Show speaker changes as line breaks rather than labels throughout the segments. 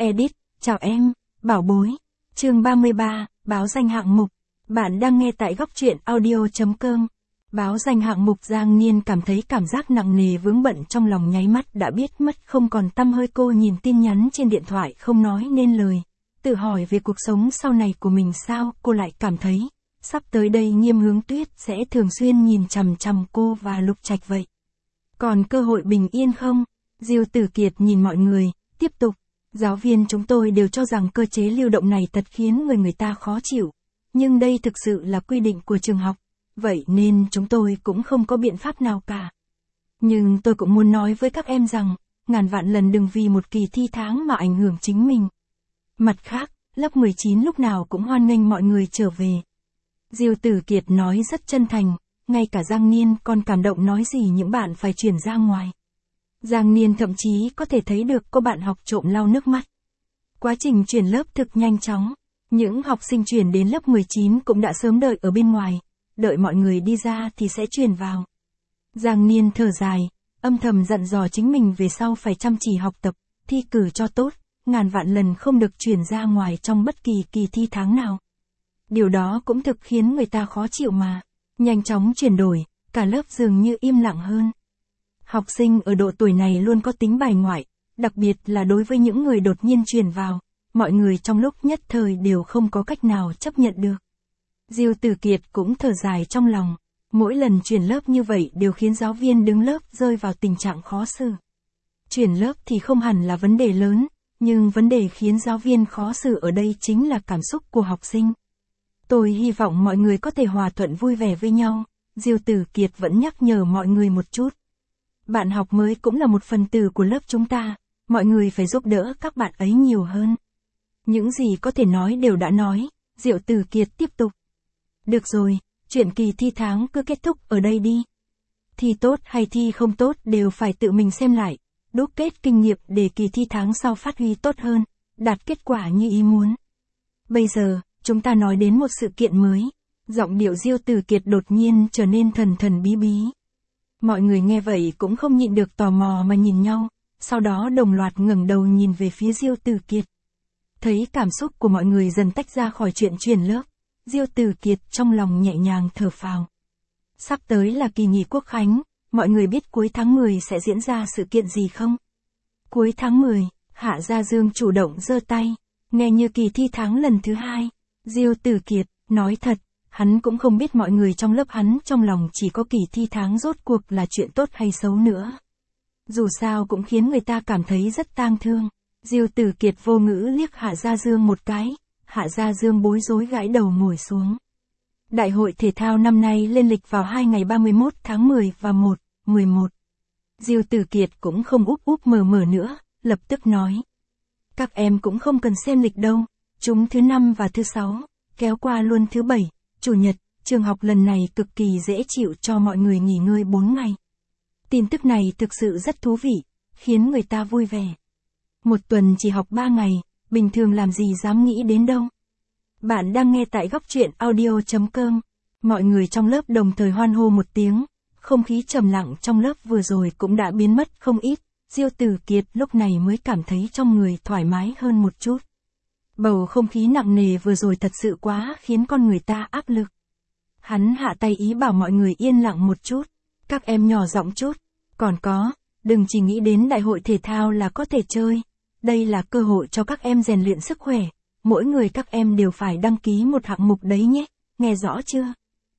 Edit, chào em, bảo bối. Chương 33, báo danh hạng mục. Bạn đang nghe tại góc truyện audio.com. Báo danh hạng mục. Giang Niên cảm thấy cảm giác nặng nề vướng bận trong lòng, nháy mắt đã biết mất không còn tăm hơi. Cô nhìn tin nhắn trên điện thoại không nói nên lời, tự hỏi về cuộc sống sau này của mình. Sao cô lại cảm thấy sắp tới đây Nghiêm Hướng Tuyết sẽ thường xuyên nhìn chằm chằm cô và Lục Trạch vậy? Còn cơ hội bình yên không? Diêu Tử Kiệt nhìn mọi người, tiếp tục. Giáo viên chúng tôi đều cho rằng cơ chế lưu động này thật khiến người ta khó chịu. Nhưng đây thực sự là quy định của trường học. Vậy nên chúng tôi cũng không có biện pháp nào cả. Nhưng tôi cũng muốn nói với các em rằng, ngàn vạn lần đừng vì một kỳ thi tháng mà ảnh hưởng chính mình. Mặt khác, lớp 19 lúc nào cũng hoan nghênh mọi người trở về. Diêu Tử Kiệt nói rất chân thành, ngay cả Giang Niên còn cảm động, nói gì những bạn phải chuyển ra ngoài. Giang Niên thậm chí có thể thấy được có bạn học trộm lau nước mắt. Quá trình chuyển lớp thực nhanh chóng. Những học sinh chuyển đến lớp 19 cũng đã sớm đợi ở bên ngoài. Đợi mọi người đi ra thì sẽ chuyển vào. Giang Niên thở dài, âm thầm dặn dò chính mình về sau phải chăm chỉ học tập, thi cử cho tốt, ngàn vạn lần không được chuyển ra ngoài trong bất kỳ kỳ thi tháng nào. Điều đó cũng thực khiến người ta khó chịu mà. Nhanh chóng chuyển đổi, cả lớp dường như im lặng hơn. Học sinh ở độ tuổi này luôn có tính bài ngoại, đặc biệt là đối với những người đột nhiên chuyển vào, mọi người trong lúc nhất thời đều không có cách nào chấp nhận được. Diêu Tử Kiệt cũng thở dài trong lòng, mỗi lần chuyển lớp như vậy đều khiến giáo viên đứng lớp rơi vào tình trạng khó xử. Chuyển lớp thì không hẳn là vấn đề lớn, nhưng vấn đề khiến giáo viên khó xử ở đây chính là cảm xúc của học sinh. Tôi hy vọng mọi người có thể hòa thuận vui vẻ với nhau, Diêu Tử Kiệt vẫn nhắc nhở mọi người một chút. Bạn học mới cũng là một phần tử của lớp chúng ta, mọi người phải giúp đỡ các bạn ấy nhiều hơn. Những gì có thể nói đều đã nói, Diêu Tử Kiệt tiếp tục. Được rồi, chuyện kỳ thi tháng cứ kết thúc ở đây đi. Thi tốt hay thi không tốt đều phải tự mình xem lại, đúc kết kinh nghiệm để kỳ thi tháng sau phát huy tốt hơn, đạt kết quả như ý muốn. Bây giờ, chúng ta nói đến một sự kiện mới. Giọng điệu Diêu Tử Kiệt đột nhiên trở nên thần thần bí bí. Mọi người nghe vậy cũng không nhịn được tò mò mà nhìn nhau, sau đó đồng loạt ngẩng đầu nhìn về phía Diêu Tử Kiệt. Thấy cảm xúc của mọi người dần tách ra khỏi chuyện chuyển lớp, Diêu Tử Kiệt trong lòng nhẹ nhàng thở phào. Sắp tới là kỳ nghỉ Quốc khánh, mọi người biết cuối tháng 10 sẽ diễn ra sự kiện gì không? Cuối tháng 10, Hạ Gia Dương chủ động giơ tay, nghe như kỳ thi tháng lần thứ 2. Diêu Tử Kiệt nói thật, hắn cũng không biết mọi người trong lớp hắn trong lòng chỉ có kỳ thi tháng rốt cuộc là chuyện tốt hay xấu nữa. Dù sao cũng khiến người ta cảm thấy rất tang thương. Diêu Tử Kiệt vô ngữ liếc Hạ Gia Dương một cái, Hạ Gia Dương bối rối gãi đầu ngồi xuống. Đại hội thể thao năm nay lên lịch vào 2 ngày 31 tháng 10 và 1/11. Diêu Tử Kiệt cũng không úp úp mở mở nữa, lập tức nói. Các em cũng không cần xem lịch đâu, chúng thứ 5 và thứ 6, kéo qua luôn thứ 7, Chủ nhật, trường học lần này cực kỳ dễ chịu cho mọi người nghỉ ngơi 4 ngày. Tin tức này thực sự rất thú vị, khiến người ta vui vẻ. Một tuần chỉ học 3 ngày, bình thường làm gì dám nghĩ đến đâu. Bạn đang nghe tại góc truyện audio.com. Mọi người trong lớp đồng thời hoan hô một tiếng, không khí trầm lặng trong lớp vừa rồi cũng đã biến mất không ít. Diêu Tử Kiệt lúc này mới cảm thấy trong người thoải mái hơn một chút. Bầu không khí nặng nề vừa rồi thật sự quá khiến con người ta áp lực. Hắn hạ tay ý bảo mọi người yên lặng một chút, các em nhỏ giọng chút, còn có, đừng chỉ nghĩ đến đại hội thể thao là có thể chơi, đây là cơ hội cho các em rèn luyện sức khỏe, mỗi người các em đều phải đăng ký một hạng mục đấy nhé, nghe rõ chưa?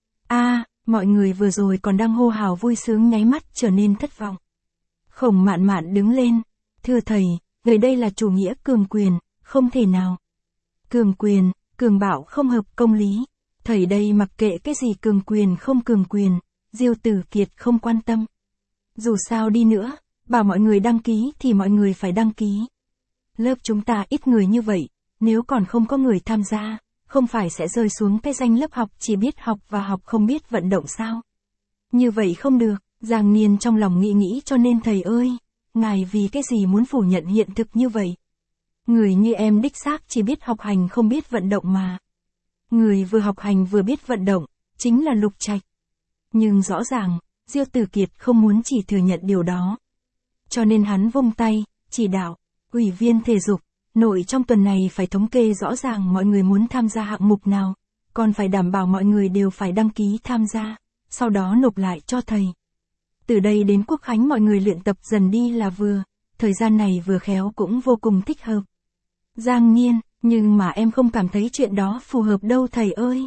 Mọi người vừa rồi còn đang hô hào vui sướng nháy mắt trở nên thất vọng. Khổng Mạn Mạn đứng lên, thưa thầy, người đây là chủ nghĩa cường quyền, không thể nào. Cường quyền, cường bạo không hợp công lý. Thầy đây mặc kệ cái gì cường quyền không cường quyền, Diêu Tử Kiệt không quan tâm. Dù sao đi nữa, bảo mọi người đăng ký thì mọi người phải đăng ký. Lớp chúng ta ít người như vậy, nếu còn không có người tham gia, không phải sẽ rơi xuống cái danh lớp học chỉ biết học và học không biết vận động sao? Như vậy không được, Giang Niên trong lòng nghĩ cho nên thầy ơi, ngài vì cái gì muốn phủ nhận hiện thực như vậy? Người như em đích xác chỉ biết học hành không biết vận động mà. Người vừa học hành vừa biết vận động, chính là Lục Trạch. Nhưng rõ ràng, Diêu Tử Kiệt không muốn chỉ thừa nhận điều đó. Cho nên hắn vung tay, chỉ đạo, ủy viên thể dục, nội trong tuần này phải thống kê rõ ràng mọi người muốn tham gia hạng mục nào, còn phải đảm bảo mọi người đều phải đăng ký tham gia, sau đó nộp lại cho thầy. Từ đây đến Quốc Khánh mọi người luyện tập dần đi là vừa, thời gian này vừa khéo cũng vô cùng thích hợp. Giang Nhiên, nhưng mà em không cảm thấy chuyện đó phù hợp đâu thầy ơi.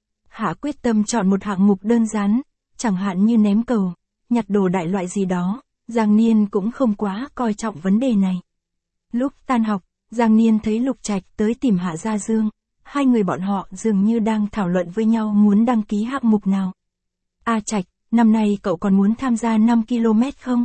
Hạ quyết tâm chọn một hạng mục đơn giản, chẳng hạn như ném cầu, nhặt đồ đại loại gì đó, Giang Niên cũng không quá coi trọng vấn đề này. Lúc tan học, Giang Niên thấy Lục Trạch tới tìm Hạ Gia Dương, hai người bọn họ dường như đang thảo luận với nhau muốn đăng ký hạng mục nào. A Trạch, năm nay cậu còn muốn tham gia 5 km không?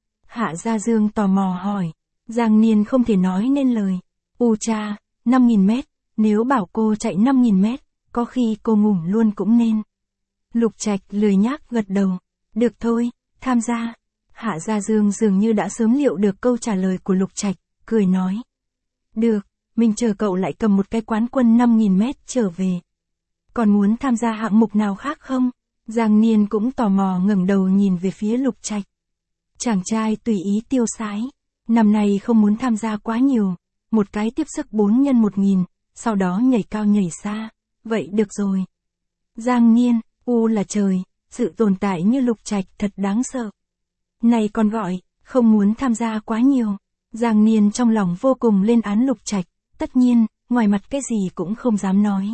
Hạ Gia Dương tò mò hỏi. Giang Niên không thể nói nên lời. Cha, 5.000 mét, nếu bảo cô chạy 5.000 mét, có khi cô ngủm luôn cũng nên. Lục Trạch lười nhác gật đầu. Được thôi, tham gia. Hạ Gia Dương dường như đã sớm liệu được câu trả lời của Lục Trạch, cười nói. Được, mình chờ cậu lại cầm một cái quán quân 5.000 mét trở về. Còn muốn tham gia hạng mục nào khác không? Giang Niên cũng tò mò ngẩng đầu nhìn về phía Lục Trạch. Chàng trai tùy ý tiêu sái. Năm nay không muốn tham gia quá nhiều, một cái tiếp sức 4x1000, sau đó nhảy cao nhảy xa. Vậy được rồi. Giang Niên, là trời, sự tồn tại như Lục Trạch thật đáng sợ. Này còn gọi, không muốn tham gia quá nhiều. Giang Niên trong lòng vô cùng lên án Lục Trạch, tất nhiên, ngoài mặt cái gì cũng không dám nói.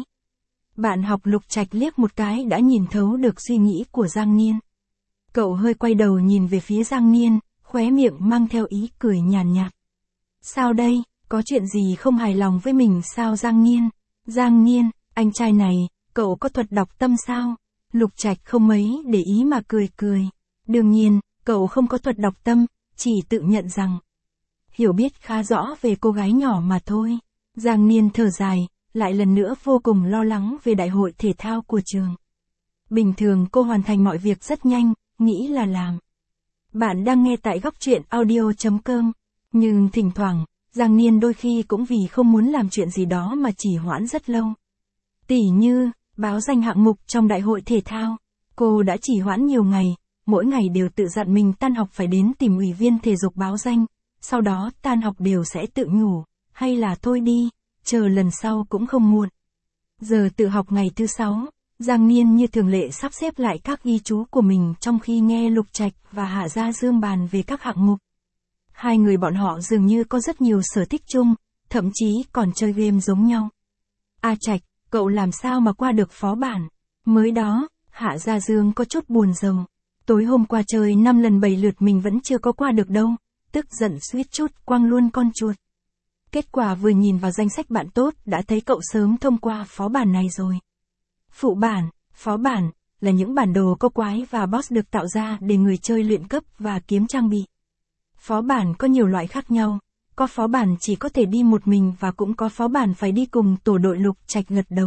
Bạn học Lục Trạch liếc một cái đã nhìn thấu được suy nghĩ của Giang Niên. Cậu hơi quay đầu nhìn về phía Giang Niên, khóe miệng mang theo ý cười nhàn nhạt. Sao đây, có chuyện gì không hài lòng với mình sao Giang Niên? Giang Niên, anh trai này, cậu có thuật đọc tâm sao? Lục Trạch không mấy để ý mà cười cười. Đương nhiên, cậu không có thuật đọc tâm, chỉ tự nhận rằng hiểu biết khá rõ về cô gái nhỏ mà thôi. Giang Niên thở dài, lại lần nữa vô cùng lo lắng về đại hội thể thao của trường. Bình thường cô hoàn thành mọi việc rất nhanh, nghĩ là làm. Bạn đang nghe tại góc truyện audio.com, nhưng thỉnh thoảng, Giang Niên đôi khi cũng vì không muốn làm chuyện gì đó mà trì hoãn rất lâu. Tỉ như, báo danh hạng mục trong đại hội thể thao, cô đã trì hoãn nhiều ngày, mỗi ngày đều tự dặn mình tan học phải đến tìm ủy viên thể dục báo danh, sau đó tan học đều sẽ tự nhủ, hay là thôi đi, chờ lần sau cũng không muộn. Giờ tự học ngày thứ 6, Giang Niên như thường lệ sắp xếp lại các ghi chú của mình trong khi nghe Lục Trạch và Hạ Gia Dương bàn về các hạng mục. Hai người bọn họ dường như có rất nhiều sở thích chung, thậm chí còn chơi game giống nhau. A Trạch, cậu làm sao mà qua được phó bản? Mới đó, Hạ Gia Dương có chút buồn rầu. Tối hôm qua chơi 5 lần 7 lượt mình vẫn chưa có qua được đâu, tức giận suýt chút quăng luôn con chuột. Kết quả vừa nhìn vào danh sách bạn tốt đã thấy cậu sớm thông qua phó bản này rồi. Phụ bản, phó bản, là những bản đồ có quái và boss được tạo ra để người chơi luyện cấp và kiếm trang bị. Phó bản có nhiều loại khác nhau, có phó bản chỉ có thể đi một mình và cũng có phó bản phải đi cùng tổ đội. Lục Trạch gật đầu.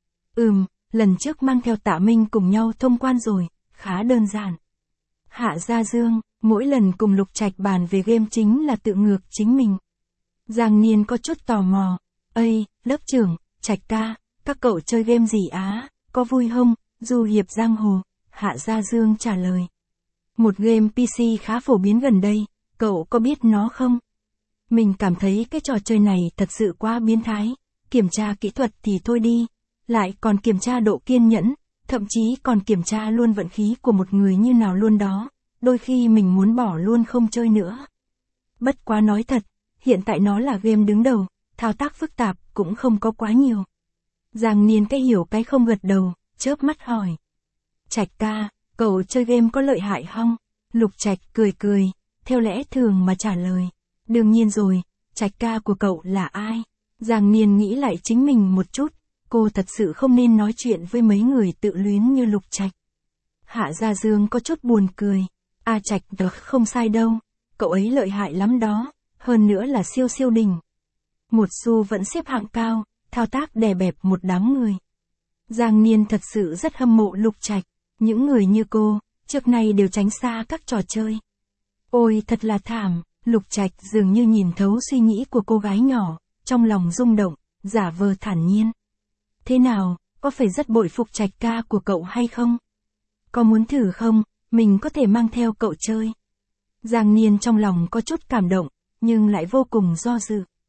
Lần trước mang theo Tạ Minh cùng nhau thông quan rồi, khá đơn giản. Hạ Gia Dương, mỗi lần cùng Lục Trạch bàn về game chính là tự ngược chính mình. Giang Niên có chút tò mò. Lớp trưởng, Trạch ca, các cậu chơi game gì á, có vui không? Du hiệp giang hồ, Hạ Gia Dương trả lời. Một game PC khá phổ biến gần đây, cậu có biết nó không? Mình cảm thấy cái trò chơi này thật sự quá biến thái, kiểm tra kỹ thuật thì thôi đi, lại còn kiểm tra độ kiên nhẫn, thậm chí còn kiểm tra luôn vận khí của một người như nào luôn đó, đôi khi mình muốn bỏ luôn không chơi nữa. Bất quá nói thật, hiện tại nó là game đứng đầu, thao tác phức tạp cũng không có quá nhiều. Giang Niên cái hiểu cái không gật đầu, chớp mắt hỏi. Trạch ca, cậu chơi game có lợi hại không? Lục Trạch cười cười, theo lẽ thường mà trả lời. Đương nhiên rồi, Trạch ca của cậu là ai? Giang Niên nghĩ lại chính mình một chút, cô thật sự không nên nói chuyện với mấy người tự luyến như Lục Trạch. Hạ Gia Dương có chút buồn cười. A Trạch không sai đâu, cậu ấy lợi hại lắm đó, hơn nữa là siêu siêu đỉnh. Một xu vẫn xếp hạng cao, thao tác đè bẹp một đám người. Giang Niên thật sự rất hâm mộ Lục Trạch, những người như cô, trước nay đều tránh xa các trò chơi. Ôi thật là thảm, Lục Trạch dường như nhìn thấu suy nghĩ của cô gái nhỏ, trong lòng rung động, giả vờ thản nhiên. Thế nào, có phải rất bội phục Trạch ca của cậu hay không? Có muốn thử không, mình có thể mang theo cậu chơi. Giang Niên trong lòng có chút cảm động, nhưng lại vô cùng do dự.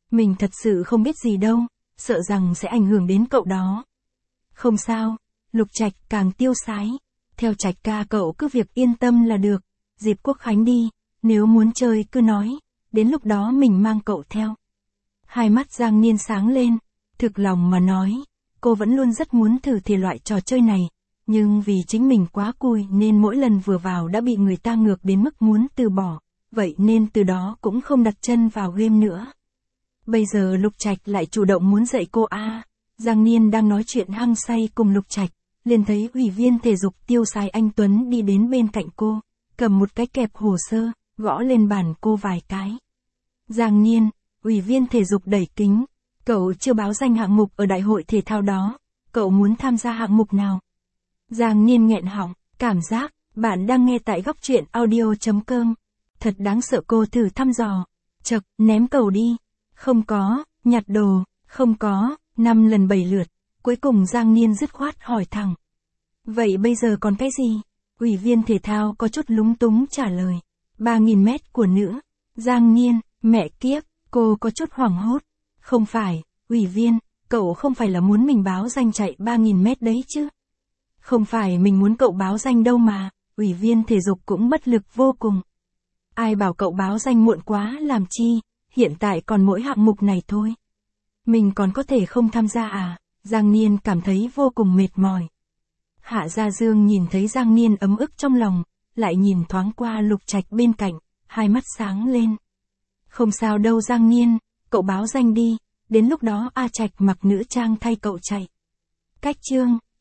Mình thật sự không biết gì đâu, sợ rằng sẽ ảnh hưởng đến cậu đó. Không sao, Lục Trạch càng tiêu sái. Theo Trạch ca cậu cứ việc yên tâm là được, dịp Quốc Khánh đi, nếu muốn chơi cứ nói, đến lúc đó mình mang cậu theo. Hai mắt Giang Niên sáng lên, thực lòng mà nói, cô vẫn luôn rất muốn thử thể loại trò chơi này, nhưng vì chính mình quá cùi nên mỗi lần vừa vào đã bị người ta ngược đến mức muốn từ bỏ, vậy nên từ đó cũng không đặt chân vào game nữa. Bây giờ Lục Trạch lại chủ động muốn dạy cô a. Giang Niên đang nói chuyện hăng say cùng Lục Trạch, liền thấy ủy viên thể dục tiêu sái anh Tuấn đi đến bên cạnh cô, cầm một cái kẹp hồ sơ, gõ lên bàn cô vài cái. Giang Niên, ủy viên thể dục đẩy kính, cậu chưa báo danh hạng mục ở đại hội thể thao đó, cậu muốn tham gia hạng mục nào? Giang Niên nghẹn họng, cảm giác, bạn đang nghe tại góc truyện audio.com. Thật đáng sợ, cô thử thăm dò. Chậc, ném cầu đi. Không có, nhặt đồ, không có, 5 lần 7 lượt. Cuối cùng Giang Niên dứt khoát hỏi thẳng. Vậy bây giờ còn cái gì? Ủy viên thể thao có chút lúng túng trả lời. 3.000 mét của nữ. Giang Niên, mẹ kiếp, cô có chút hoảng hốt. Không phải, ủy viên, cậu không phải là muốn mình báo danh chạy 3.000 mét đấy chứ? Không phải mình muốn cậu báo danh đâu mà, ủy viên thể dục cũng bất lực vô cùng. Ai bảo cậu báo danh muộn quá làm chi, hiện tại còn mỗi hạng mục này thôi. Mình còn có thể không tham gia à? Giang Niên cảm thấy vô cùng mệt mỏi. Hạ Gia Dương nhìn thấy Giang Niên ấm ức trong lòng, lại nhìn thoáng qua Lục Trạch bên cạnh, hai mắt sáng lên. Không sao đâu Giang Niên, cậu báo danh đi, đến lúc đó A Trạch mặc nữ trang thay cậu chạy. Cách chương